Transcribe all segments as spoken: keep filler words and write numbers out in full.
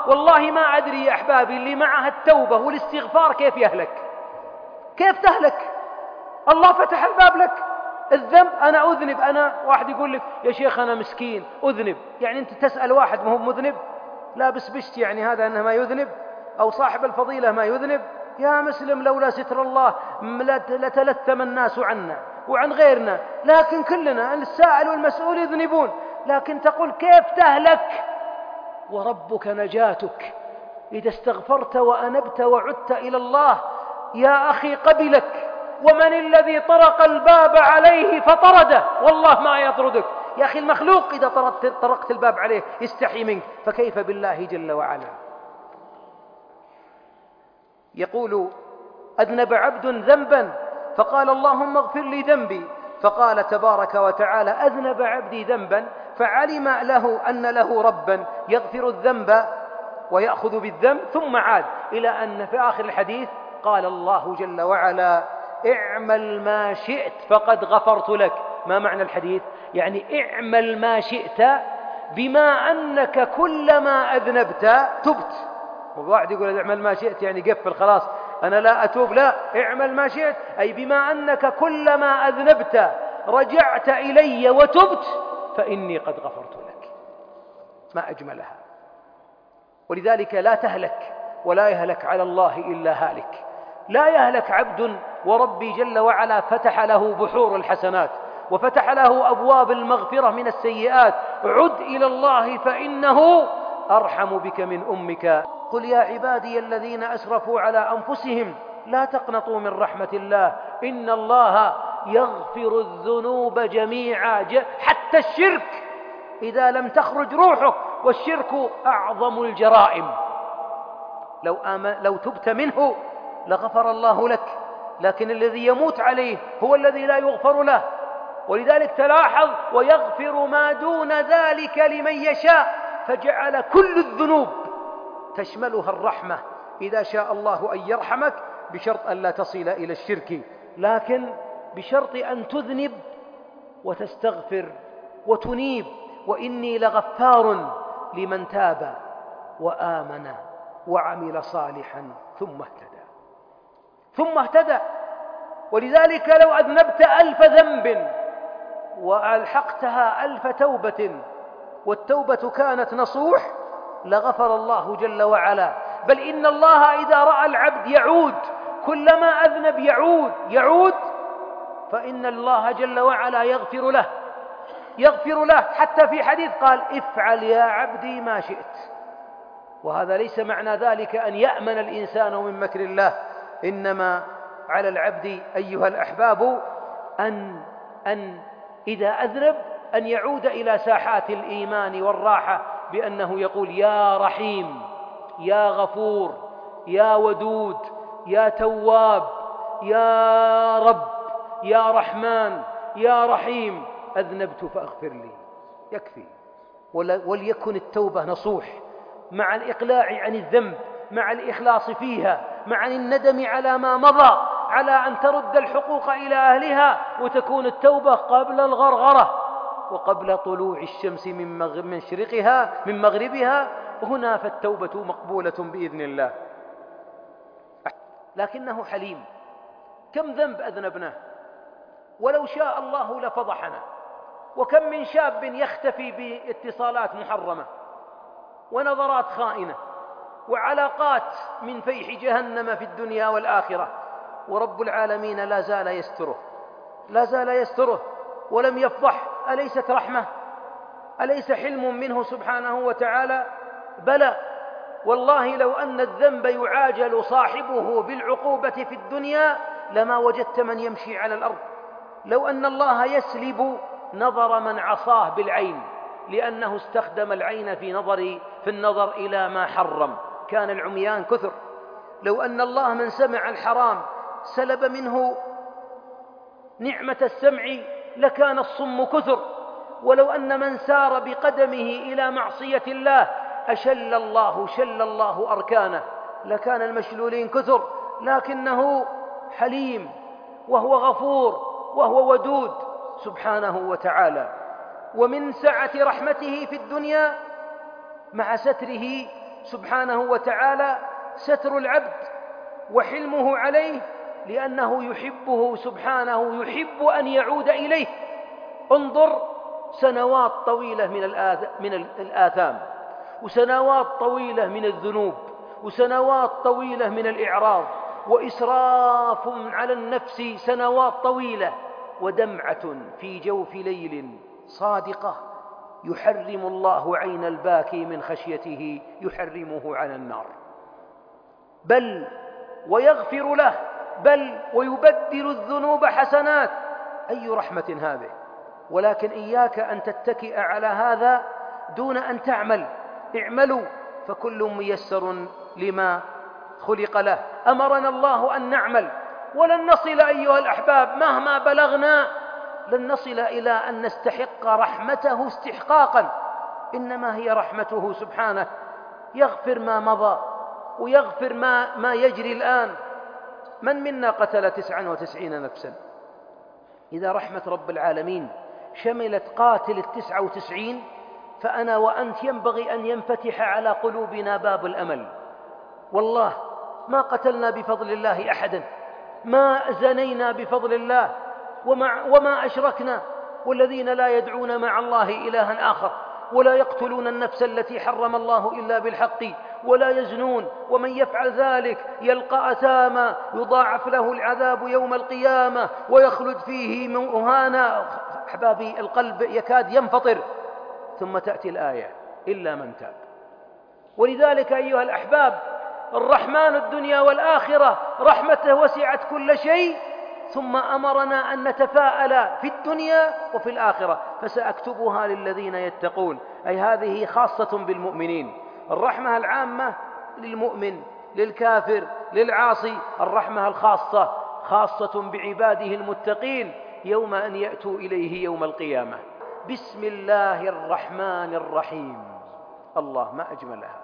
والله ما أدري يا أحبابي اللي معها التوبة والاستغفار كيف يهلك، كيف تهلك. الله فتح الباب لك. الذنب أنا أذنب، أنا واحد يقول لك يا شيخ أنا مسكين أذنب، يعني أنت تسأل واحد ما هو مذنب لابس بشت يعني هذا أنه ما يذنب، أو صاحب الفضيلة ما يذنب؟ يا مسلم لولا ستر الله لتلثم الناس عنا وعن غيرنا، لكن كلنا السائل والمسؤول يذنبون، لكن تقول كيف تهلك وربك نجاتك إذا استغفرت وأنبت وعدت إلى الله. يا أخي قبلك، ومن الذي طرق الباب عليه فطرده؟ والله ما يطردك يا أخي، المخلوق إذا طرقت, طرقت الباب عليه يستحي منك، فكيف بالله جل وعلا. يقول أذنب عبد ذنبا فقال اللهم اغفر لي ذنبي، فقال تبارك وتعالى أذنب عبدي ذنبا، فعلم له أن له ربا يغفر الذنب ويأخذ بالذنب، ثم عاد إلى أن في آخر الحديث قال الله جل وعلا اعمل ما شئت فقد غفرت لك. ما معنى الحديث؟ يعني اعمل ما شئت، بما أنك كلما أذنبت تبت. وواحد يقول اعمل ما شئت يعني قفل خلاص أنا لا أتوب، لا، اعمل ما شئت أي بما أنك كلما أذنبت رجعت إلي وتبت فإني قد غفرت لك. ما أجملها. ولذلك لا تهلك ولا يهلك على الله إلا هالك. لا يهلك عبد وربي جل وعلا فتح له بحور الحسنات وفتح له أبواب المغفرة من السيئات. عد إلى الله فإنه أرحم بك من أمك. قل يا عبادي الذين أسرفوا على أنفسهم لا تقنطوا من رحمة الله إن الله يغفر الذنوب جميعا، حتى الشرك إذا لم تخرج روحه، والشرك أعظم الجرائم. لو, لو تبت منه لغفر الله لك، لكن الذي يموت عليه هو الذي لا يغفر له. ولذلك تلاحظ ويغفر ما دون ذلك لمن يشاء، فجعل كل الذنوب تشملها الرحمة إذا شاء الله أن يرحمك، بشرط أن لا تصل إلى الشرك، لكن بشرط أن تذنب وتستغفر وتنيب. وإني لغفار لمن تاب وآمن وعمل صالحا ثم اهتدى ثم اهتدى. ولذلك لو أذنبت ألف ذنب وألحقتها ألف توبة والتوبة كانت نصوح لغفر الله جل وعلا. بل إن الله إذا رأى العبد يعود، كلما أذنب يعود يعود فإن الله جل وعلا يغفر له يغفر له حتى في حديث قال افعل يا عبدي ما شئت. وهذا ليس معنى ذلك أن يأمن الإنسان من مكر الله، إنما على العبد أيها الأحباب أن, أن إذا أذنب أن يعود إلى ساحات الإيمان والراحة بأنه يقول يا رحيم يا غفور يا ودود يا تواب يا رب يا رحمن يا رحيم أذنبت فأغفر لي. يكفي. وليكن التوبة نصوح مع الإقلاع عن الذنب، مع الإخلاص فيها، مع الندم على ما مضى، على أن ترد الحقوق إلى أهلها، وتكون التوبة قبل الغرغرة وقبل طلوع الشمس من مشرقها من مغربها. هنا فالتوبة مقبولة بإذن الله. لكنه حليم. كم ذنب أذنبناه ولو شاء الله لفضحنا. وكم من شاب يختفي باتصالات محرمة ونظرات خائنة وعلاقات من فيح جهنم في الدنيا والآخرة، ورب العالمين لا زال يستره لا زال يستره ولم يفضح. أليست رحمة؟ أليس حلم منه سبحانه وتعالى؟ بلى. والله لو أن الذنب يعاجل صاحبه بالعقوبة في الدنيا لما وجدت من يمشي على الأرض. لو أن الله يسلب نظر من عصاه بالعين لأنه استخدم العين في نظر في النظر إلى ما حرم، كان العميان كثر. لو أن الله من سمع الحرام سلب منه نعمة السمع لكان الصم كثر. ولو أن من سار بقدمه إلى معصية الله أشل الله شل الله أركانه لكان المشلولين كثر. لكنه حليم وهو غفور وهو ودود سبحانه وتعالى. ومن سعة رحمته في الدنيا مع ستره سبحانه وتعالى ستر العبد وحلمه عليه، لأنه يحبه سبحانه، يحب أن يعود إليه. انظر سنوات طويلة من الآثام، وسنوات طويلة من الذنوب، وسنوات طويلة من الإعراض، وإسراف على النفس سنوات طويلة، ودمعة في جوف ليل صادقة يحرم الله عين الباكي من خشيته، يحرمه على النار، بل ويغفر له، بل ويبدل الذنوب حسنات. أي رحمة هذه! ولكن إياك أن تتكئ على هذا دون أن تعمل. اعملوا فكل ميسر لما خلق له. أمرنا الله أن نعمل، ولن نصل أيها الأحباب مهما بلغنا، لن نصل إلى أن نستحق رحمته استحقاقا، إنما هي رحمته سبحانه، يغفر ما مضى ويغفر ما, ما يجري الآن. من منا قتل تسعا وتسعين نفسا؟ إذا رحمة رب العالمين شملت قاتل التسعة وتسعين، فأنا وأنت ينبغي أن ينفتح على قلوبنا باب الأمل. والله ما قتلنا بفضل الله أحدا، ما زنينا بفضل الله، وما, وما أشركنا، والذين لا يدعون مع الله إلها آخر، ولا يقتلون النفس التي حرم الله إلا بالحق، ولا يزنون، ومن يفعل ذلك يلقى أثاما يضاعف له العذاب يوم القيامة ويخلد فيه مهانا. أحبابي، القلب يكاد ينفطر، ثم تأتي الآية: إلا من تاب. ولذلك أيها الأحباب، الرحمن الدنيا والآخرة رحمته وسعت كل شيء، ثم أمرنا أن نتفاءل في الدنيا وفي الآخرة، فسأكتبها للذين يتقون. أي هذه خاصة بالمؤمنين. الرحمة العامة للمؤمن، للكافر، للعاصي. الرحمة الخاصة خاصة بعباده المتقين يوم أن يأتوا إليه يوم القيامة. بسم الله الرحمن الرحيم. الله ما أجملها.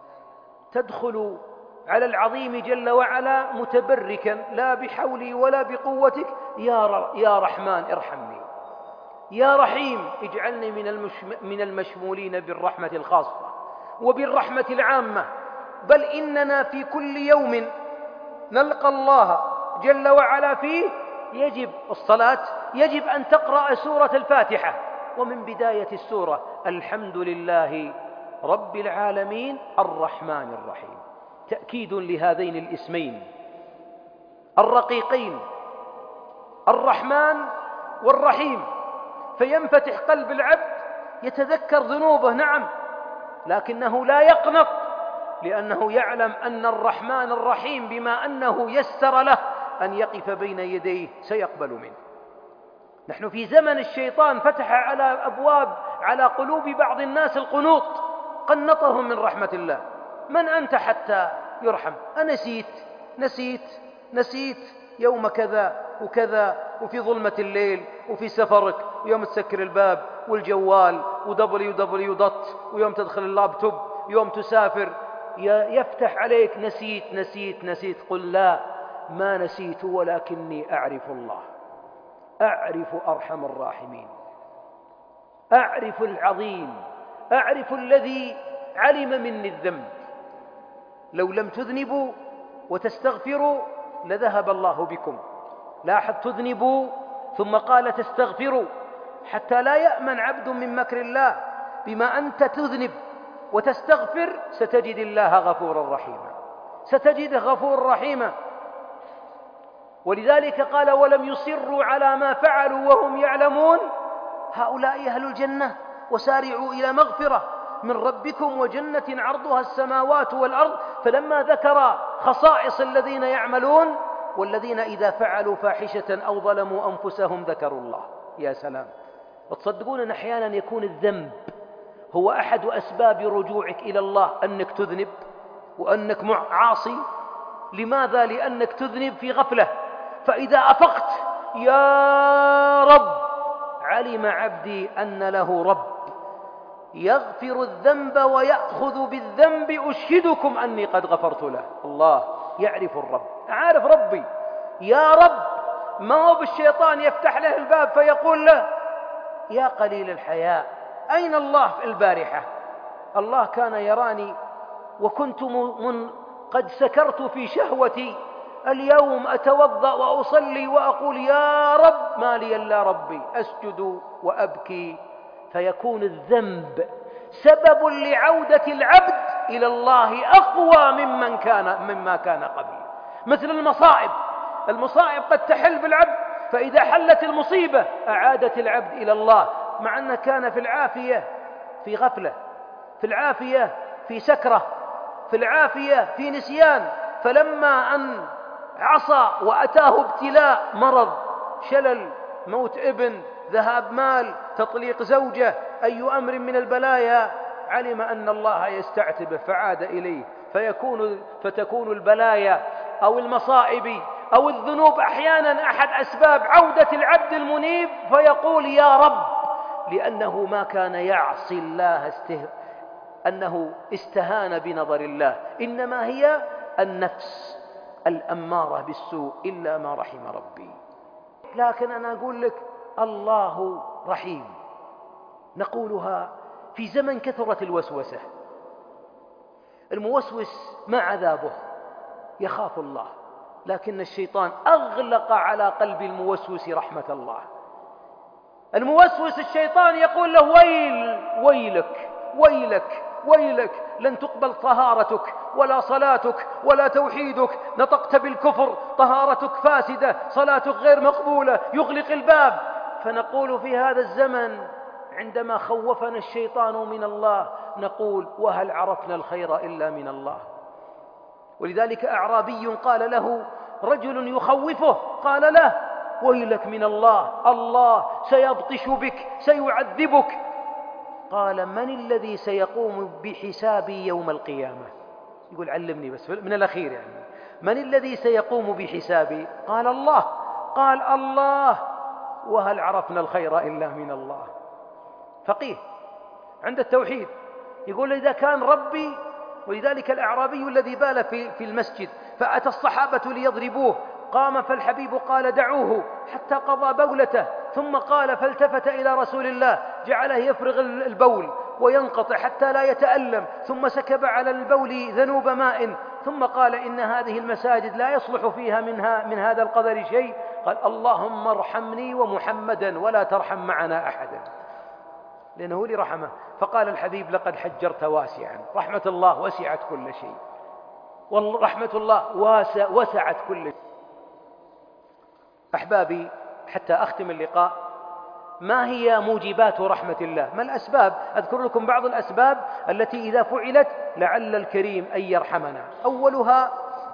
تدخل على العظيم جل وعلا متبركا، لا بحولي ولا بقوتك، يا يا رحمن ارحمني، يا رحيم اجعلني من من المشمولين بالرحمة الخاصة وبالرحمة العامة. بل إننا في كل يوم نلقى الله جل وعلا فيه يجب الصلاة، يجب أن تقرأ سورة الفاتحة، ومن بداية السورة: الحمد لله رب العالمين الرحمن الرحيم. تأكيد لهذين الاسمين الرقيقين، الرحمن والرحيم، فينفتح قلب العبد، يتذكر ذنوبه نعم، لكنه لا يقنط، لأنه يعلم أن الرحمن الرحيم بما أنه يسر له أن يقف بين يديه سيقبل منه. نحن في زمن الشيطان فتح على أبواب على قلوب بعض الناس القنوط، قنطهم من رحمة الله. من أنت حتى يرحم؟ أنسيت نسيت نسيت يوم كذا وكذا، وفي ظلمة الليل، وفي سفرك، ويوم تسكر الباب والجوال ودبليو دبليو دوت، ويوم تدخل اللابتوب، يوم تسافر يفتح عليك نسيت نسيت نسيت. قل لا، ما نسيت ولكني أعرف الله، أعرف أرحم الراحمين، أعرف العظيم، أعرف الذي علم مني الذنب. لو لم تذنبوا وتستغفروا لذهب الله بكم. لاحظ: تذنبوا ثم قال تستغفروا، حتى لا يأمن عبد من مكر الله. بما أنت تذنب وتستغفر ستجد الله غفورا رحيما، ستجده غفور رحيما. ولذلك قال: ولم يصروا على ما فعلوا وهم يعلمون هؤلاء أهل الجنة، وسارعوا إلى مغفرة من ربكم وجنة عرضها السماوات والأرض. فلما ذكر خصائص الذين يعملون: والذين إذا فعلوا فاحشة أو ظلموا أنفسهم ذكروا الله. يا سلام! تصدقون أن أحيانا يكون الذنب هو أحد أسباب رجوعك إلى الله، أنك تذنب وأنك عاصي. لماذا؟ لأنك تذنب في غفلة، فإذا أفقت: يا رب، علم عبدي أن له رب يغفر الذنب ويأخذ بالذنب، أشهدكم أني قد غفرت له. الله يعرف الرب، عارف ربي. يا رب، ما هو بالشيطان يفتح له الباب فيقول له: يا قليل الحياء، أين الله في البارحة؟ الله كان يراني وكنت من قد سكرت في شهوتي، اليوم أتوضأ وأصلي وأقول يا رب ما لي إلا ربي، أسجد وأبكي، فيكون الذنب سبب لعودة العبد إلى الله أقوى ممن كان مما كان قبل. مثل المصائب، المصائب قد تحل بالعبد، فإذا حلت المصيبة أعادت العبد إلى الله، مع أنه كان في العافية في غفلة، في العافية في سكرة، في العافية في نسيان، فلما أن عصى وأتاه ابتلاء، مرض، شلل، موت ابن، ذهاب مال، تطليق زوجة، أي أمر من البلايا، علم أن الله يستعتبه فعاد إليه، فيكون فتكون البلايا أو المصائب أو الذنوب أحيانا أحد أسباب عودة العبد المنيب، فيقول يا رب، لأنه ما كان يعصي الله استه... أنه استهان بنظر الله، إنما هي النفس الأمارة بالسوء إلا ما رحم ربي. لكن أنا أقول لك الله رحيم، نقولها في زمن كثرة الوسوسة. الموسوس ما عذابه؟ يخاف الله، لكن الشيطان أغلق على قلب الموسوس رحمة الله. الموسوس الشيطان يقول له ويل ويلك ويلك ويلك، لن تقبل طهارتك ولا صلاتك ولا توحيدك، نطقت بالكفر، طهارتك فاسدة، صلاتك غير مقبولة، يغلق الباب. فنقول في هذا الزمن عندما خوفنا الشيطان من الله نقول وهل عرفنا الخير إلا من الله؟ ولذلك أعرابي قال له رجل يخوفه، قال له ويلك من الله، الله سيبطش بك، سيعذبك. قال من الذي سيقوم بحسابي يوم القيامة؟ يقول علمني بس من الأخير، يعني من الذي سيقوم بحسابي؟ قال الله. قال الله، وهل عرفنا الخير إلا من الله؟ فقيه عند التوحيد يقول إذا كان ربي. ولذلك الأعرابي الذي بال في, في المسجد فأتى الصحابة ليضربوه، قام فالحبيب قال دعوه حتى قضى بولته، ثم قال فالتفت إلى رسول الله جعله يفرغ البول وينقطع حتى لا يتألم، ثم سكب على البول ذنوب ماء، ثم قال إن هذه المساجد لا يصلح فيها منها من هذا القدر شيء، قال اللهم ارحمني ومحمدا ولا ترحم معنا أحدا، لأنه لي رحمه. فقال الحبيب لقد حجرت واسعا، رحمة الله وسعت كل شيء، ورحمة الله واسع وسعت كل شيء. أحبابي حتى أختم اللقاء، ما هي موجبات رحمة الله؟ ما الأسباب؟ أذكر لكم بعض الأسباب التي إذا فعلت لعل الكريم أن يرحمنا. أولها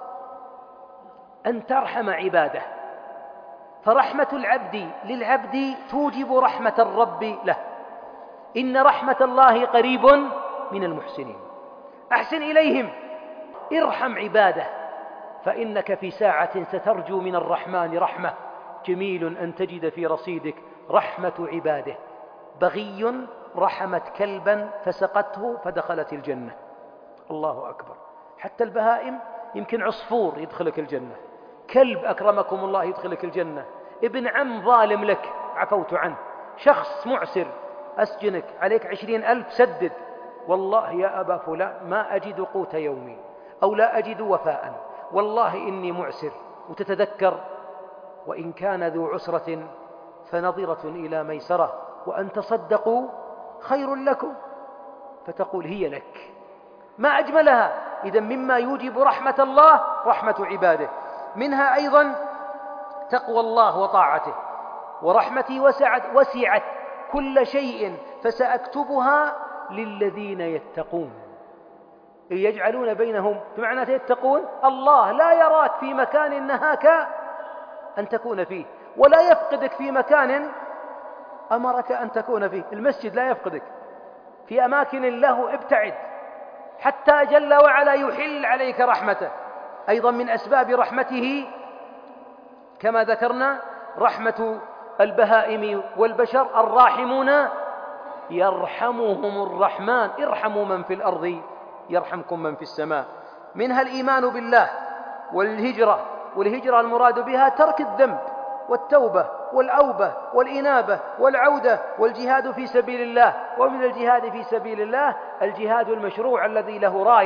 أن ترحم عباده، فرحمة العبد للعبد توجب رحمة الرب له. إن رحمة الله قريب من المحسنين، أحسن إليهم، ارحم عباده، فإنك في ساعة سترجو من الرحمن رحمة. جميل أن تجد في رصيدك رحمة عباده. بغي رحمت كلبا فسقته فدخلت الجنة، الله أكبر. حتى البهائم، يمكن عصفور يدخلك الجنة، كلب أكرمكم الله يدخلك الجنة، ابن عم ظالم لك عفوت عنه، شخص معسر أسجنك عليك عشرين ألف سدد، والله يا أبا فلان ما أجد قوت يومي أو لا أجد وفاء، والله إني معسر، وتتذكر وإن كان ذو عسرة فنظرة إلى ميسرة وأن تصدقوا خير لكم، فتقول هي لك. ما أجملها. إذا مما يوجب رحمة الله رحمة عباده. منها أيضا تقوى الله وطاعته. ورحمتي وسعت وسعت كل شيء فسأكتبها للذين يتقون يجعلون بينهم. بمعنى يتقون، الله لا يراك في مكان نهاك أن تكون فيه، ولا يفقدك في مكان أمرك أن تكون فيه. المسجد لا يفقدك، في أماكن الله ابتعد حتى جل وعلا يحل عليك رحمته. أيضا من أسباب رحمته كما ذكرنا رحمة البهائم والبشر. الراحمون يرحمهم الرحمن، ارحموا من في الأرض يرحمكم من في السماء. منها الإيمان بالله والهجرة. والهجرة المراد بها ترك الذنب والتوبة والأوبة والإنابة والعودة والجهاد في سبيل الله. ومن الجهاد في سبيل الله الجهاد المشروع الذي له راية،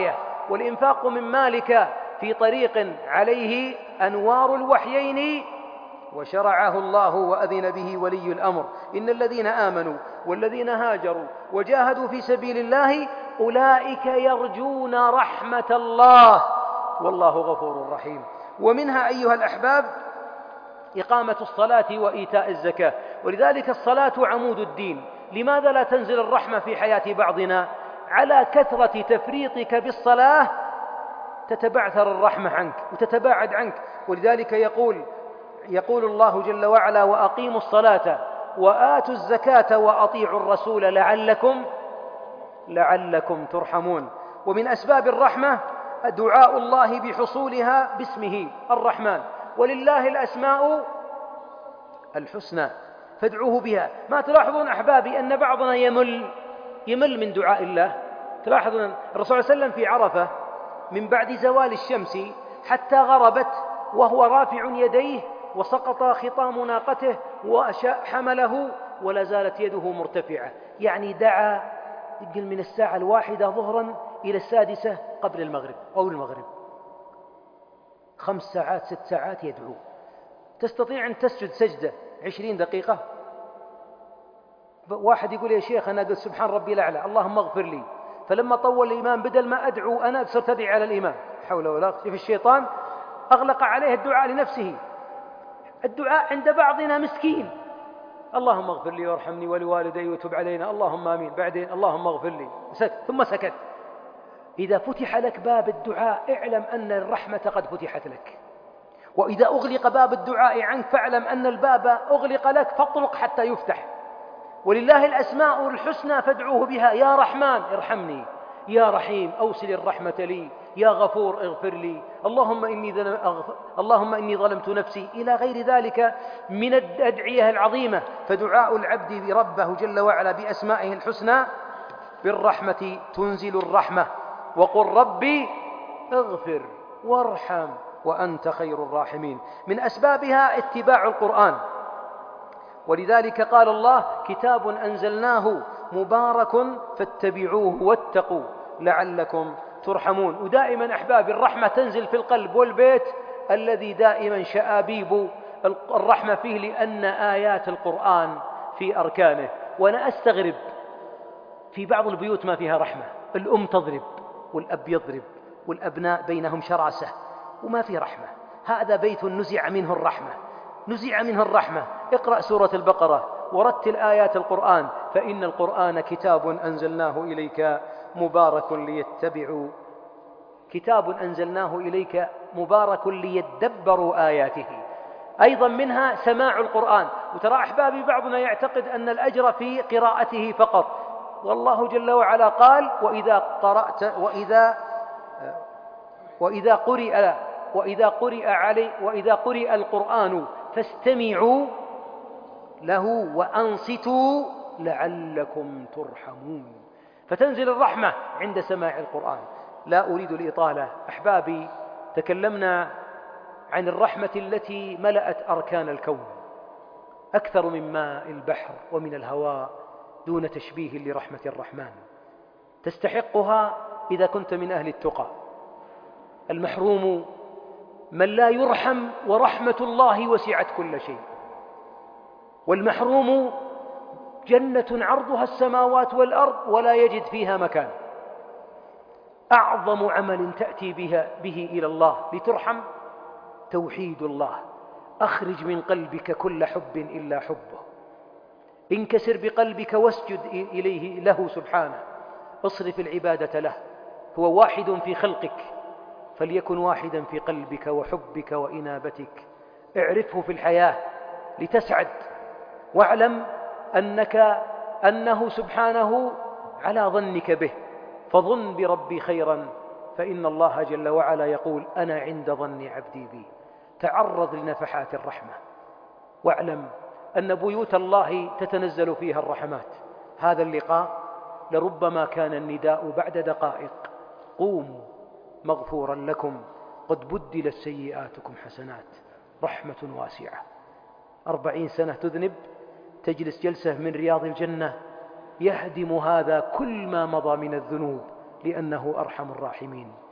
والإنفاق من مالك في طريق عليه أنوار الوحيين وشرعه الله وأذن به ولي الأمر. إن الذين آمنوا والذين هاجروا وجاهدوا في سبيل الله أولئك يرجون رحمة الله والله غفور رحيم. ومنها أيها الأحباب إقامة الصلاة وإيتاء الزكاة، ولذلك الصلاة عمود الدين. لماذا لا تنزل الرحمة في حياة بعضنا؟ على كثرة تفريطك بالصلاة تتبعثر الرحمة عنك وتتباعد عنك. ولذلك يقول يقول الله جل وعلا: وأقيموا الصلاة وآتوا الزكاة وأطيعوا الرسول لعلكم لعلكم ترحمون. ومن أسباب الرحمة دعاء الله بحصولها باسمه الرحمن، ولله الأسماء الحسنى فادعوه بها. ما تلاحظون أحبابي أن بعضنا يمل يمل من دعاء الله؟ تلاحظون الرسول صلى الله عليه وسلم في عرفة من بعد زوال الشمس حتى غربت وهو رافع يديه وسقط خطام ناقته وحمله ولا زالت يده مرتفعة، يعني دعا يقل من الساعة الواحدة ظهرا إلى السادسة قبل المغرب أو المغرب، خمس ساعات ست ساعات يدعو. تستطيع أن تسجد سجدة عشرين دقيقة؟ واحد يقول: يا شيخ أنا قلت سبحان ربي الأعلى اللهم اغفر لي، فلما طول الإمام بدل ما أدعو أنا صرت أدعي على الإمام. حول ولا قوة. في الشيطان أغلق عليه الدعاء لنفسه. الدعاء عند بعضنا مسكين: اللهم اغفر لي وارحمني ولوالدي وتب علينا، اللهم آمين، بعدين اللهم اغفر لي، سكت ثم سكت. إذا فتح لك باب الدعاء اعلم أن الرحمة قد فتحت لك، وإذا أغلق باب الدعاء عنك فاعلم أن الباب أغلق لك فاطرق حتى يفتح. ولله الأسماء الحسنى فادعوه بها: يا رحمن ارحمني، يا رحيم أوصل الرحمة لي، يا غفور اغفر لي، اللهم إني, اللهم إني ظلمت نفسي، إلى غير ذلك من الأدعية العظيمة. فدعاء العبد بربه جل وعلا بأسمائه الحسنى بالرحمة تنزل الرحمة. وقل ربي اغفر وارحم وأنت خير الراحمين. من أسبابها اتباع القرآن، ولذلك قال الله: كتاب أنزلناه مبارك فاتبعوه واتقوا لعلكم ترحمون. ودائما أحبابي الرحمة تنزل في القلب والبيت الذي دائما شآبيب الرحمة فيه، لأن آيات القرآن في أركانه. وأنا أستغرب في بعض البيوت ما فيها رحمة، الأم تضرب والأب يضرب والأبناء بينهم شراسة وما في رحمة. هذا بيت نزع منه الرحمة، نزع منه الرحمة. اقرأ سورة البقرة ورتل آيات القرآن، فإن القرآن كتاب أنزلناه إليك مبارك ليتبعوا كتاب أنزلناه إليك مبارك ليدبروا آياته. أيضا منها سماع القرآن. وترى أحبابي بعضنا يعتقد أن الأجر في قراءته فقط، والله جل وعلا قال: وإذا قرأت وإذا وإذا قرئ وإذا قرئ علي وإذا قرئ القرآن فاستمعوا له وأنصتوا لعلكم ترحمون. فتنزل الرحمة عند سماع القرآن. لا أريد الإطالة أحبابي، تكلمنا عن الرحمة التي ملأت أركان الكون أكثر من ماء البحر ومن الهواء دون تشبيه لرحمة الرحمن. تستحقها إذا كنت من أهل التقى. المحروم من لا يرحم ورحمة الله وسعت كل شيء. والمحروم جنة عرضها السماوات والأرض ولا يجد فيها مكان. أعظم عمل تأتي بها به إلى الله لترحم توحيد الله. أخرج من قلبك كل حب إلا حبه، انكسر بقلبك واسجد إليه له سبحانه، اصرف العبادة له. هو واحد في خلقك فليكن واحدا في قلبك وحبك وإنابتك. اعرفه في الحياة لتسعد، واعلم أنك أنه سبحانه على ظنك به، فظن بربي خيرا فإن الله جل وعلا يقول: أنا عند ظن عبدي بي. تعرض لنفحات الرحمة، واعلم أن بيوت الله تتنزل فيها الرحمات. هذا اللقاء لربما كان النداء بعد دقائق: قوموا مغفورا لكم قد بدلت سيئاتكم حسنات. رحمة واسعة. أربعين سنة تذنب، تجلس جلسة من رياض الجنة يهدم هذا كل ما مضى من الذنوب، لأنه أرحم الراحمين.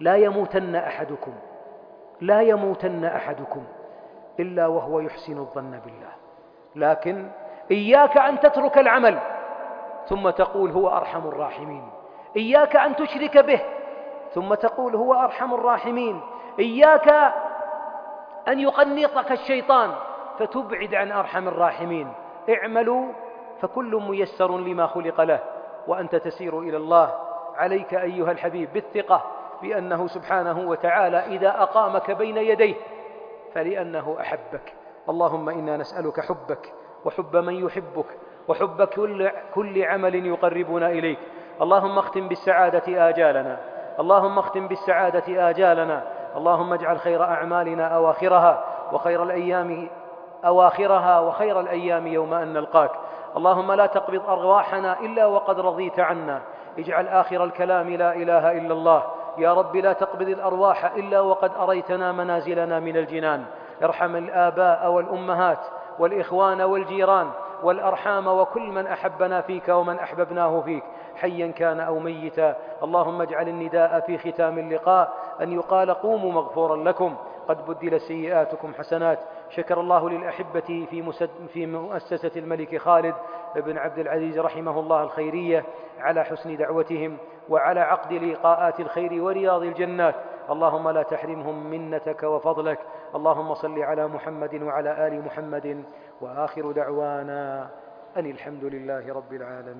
لا يموتن أحدكم لا يموتن أحدكم إلا وهو يحسن الظن بالله. لكن إياك أن تترك العمل ثم تقول هو أرحم الراحمين، إياك أن تشرك به ثم تقول هو أرحم الراحمين، إياك أن يقنطك الشيطان فتبعد عن أرحم الراحمين. اعملوا فكل ميسر لما خلق له، وأنت تسير إلى الله. عليك أيها الحبيب بالثقة بأنه سبحانه وتعالى إذا أقامك بين يديه فلأنه أحبك. اللهم إنا نسألك حبك وحب من يحبك وحب كل, كل عمل يقربنا إليك. اللهم اختم بالسعادة آجالنا، اللهم اختم بالسعادة آجالنا، اللهم اجعل خير أعمالنا أواخرها وخير الأيام أواخرها وخير الأيام يوم أن نلقاك. اللهم لا تقبض أرواحنا إلا وقد رضيت عنا، اجعل آخر الكلام لا إله إلا الله. يا رب لا تقبض الأرواح إلا وقد أريتنا منازلنا من الجنان. ارحم الآباء والأمهات والإخوان والجيران والأرحام وكل من أحبنا فيك ومن أحببناه فيك حيا كان أو ميتا. اللهم اجعل النداء في ختام اللقاء أن يقال قوموا مغفورا لكم قد بدل سيئاتكم حسنات. شكر الله للأحبة في, في مؤسسة الملك خالد بن عبد العزيز رحمه الله الخيرية على حسن دعوتهم وعلى عقد لقاءات الخير ورياض الجنات. اللهم لا تحرمهم منتك وفضلك. اللهم صل على محمد وعلى آل محمد، وآخر دعوانا أن الحمد لله رب العالمين.